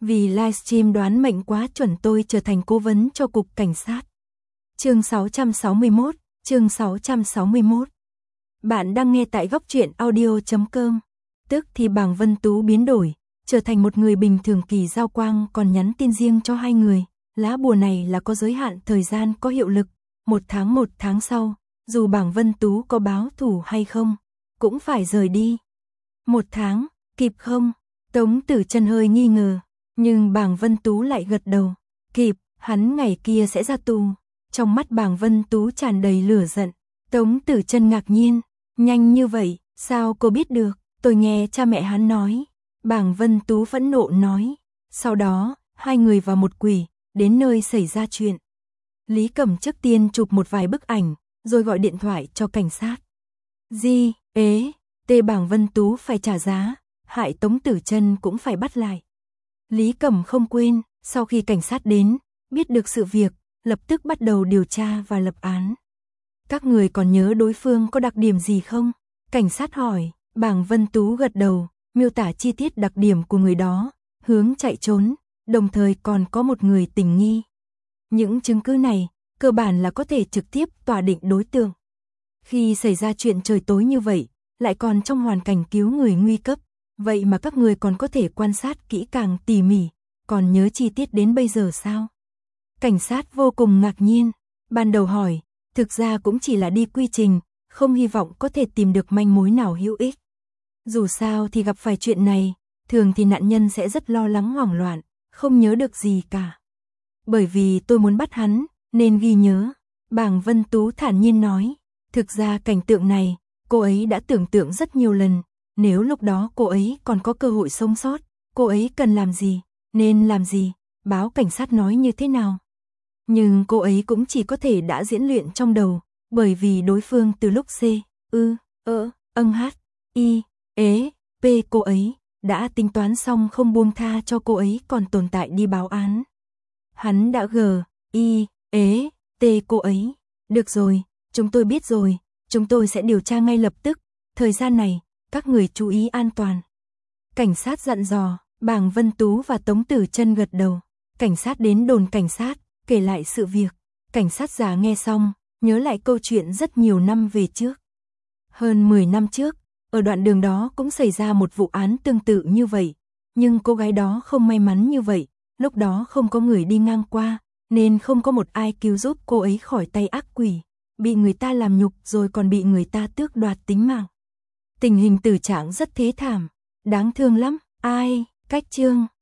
Vì livestream đoán mệnh quá chuẩn tôi trở thành cố vấn cho cục cảnh sát. Chương 661, chương 661. Bạn đang nghe tại góc truyện audio.com. Tức thì bảng Vân Tú biến đổi, trở thành một người bình thường. Kỳ Giao Quang còn nhắn tin riêng cho hai người. Lá bùa này là có giới hạn thời gian có hiệu lực, một tháng sau, dù bảng Vân Tú có báo thù hay không, cũng phải rời đi. 1 tháng, kịp không? Tống Tử Chân hơi nghi ngờ, nhưng bảng Vân Tú lại gật đầu. Kịp, hắn ngày kia sẽ ra tù. Trong mắt bảng Vân Tú tràn đầy lửa giận. Tống Tử Chân ngạc nhiên, nhanh như vậy, sao cô biết được? Tôi nghe cha mẹ hắn nói. Bảng Vân Tú phẫn nộ nói. Sau đó, hai người vào một quỷ, đến nơi xảy ra chuyện. Lý Cẩm trước tiên chụp một vài bức ảnh, rồi gọi điện thoại cho cảnh sát. Bảng Vân Tú phải trả giá, hại Tống Tử Chân cũng phải bắt lại. Lý Cẩm không quên, sau khi cảnh sát đến, biết được sự việc, lập tức bắt đầu điều tra và lập án. Các người còn nhớ đối phương có đặc điểm gì không? Cảnh sát hỏi. Bảng Vân Tú gật đầu, miêu tả chi tiết đặc điểm của người đó, hướng chạy trốn, đồng thời còn có một người tình nghi. Những chứng cứ này, cơ bản là có thể trực tiếp tòa định đối tượng. Khi xảy ra chuyện trời tối như vậy, lại còn trong hoàn cảnh cứu người nguy cấp, vậy mà các người còn có thể quan sát kỹ càng tỉ mỉ, còn nhớ chi tiết đến bây giờ sao? Cảnh sát vô cùng ngạc nhiên, ban đầu hỏi, thực ra cũng chỉ là đi quy trình, không hy vọng có thể tìm được manh mối nào hữu ích. Dù sao thì gặp phải chuyện này, thường thì nạn nhân sẽ rất lo lắng hoảng loạn, không nhớ được gì cả. Bởi vì tôi muốn bắt hắn, nên ghi nhớ. Bảng Vân Tú thản nhiên nói, thực ra cảnh tượng này, cô ấy đã tưởng tượng rất nhiều lần, nếu lúc đó cô ấy còn có cơ hội sống sót, cô ấy cần làm gì, nên làm gì, báo cảnh sát nói như thế nào. Nhưng cô ấy cũng chỉ có thể đã diễn luyện trong đầu, bởi vì đối phương từ lúc cô ấy đã tính toán xong không buông tha cho cô ấy còn tồn tại đi báo án. Hắn đã cô ấy. Được rồi, chúng tôi biết rồi, chúng tôi sẽ điều tra ngay lập tức, thời gian này, các người chú ý an toàn. Cảnh sát dặn dò, bảng Vân Tú và Tống Tử Chân gật đầu. Cảnh sát đến đồn cảnh sát, kể lại sự việc. Cảnh sát già nghe xong, nhớ lại câu chuyện rất nhiều năm về trước. Hơn 10 năm trước, ở đoạn đường đó cũng xảy ra một vụ án tương tự như vậy, nhưng cô gái đó không may mắn như vậy, lúc đó không có người đi ngang qua, nên không có một ai cứu giúp cô ấy khỏi tay ác quỷ, bị người ta làm nhục rồi còn bị người ta tước đoạt tính mạng. Tình hình tử trạng rất thê thảm, đáng thương lắm. Cách chương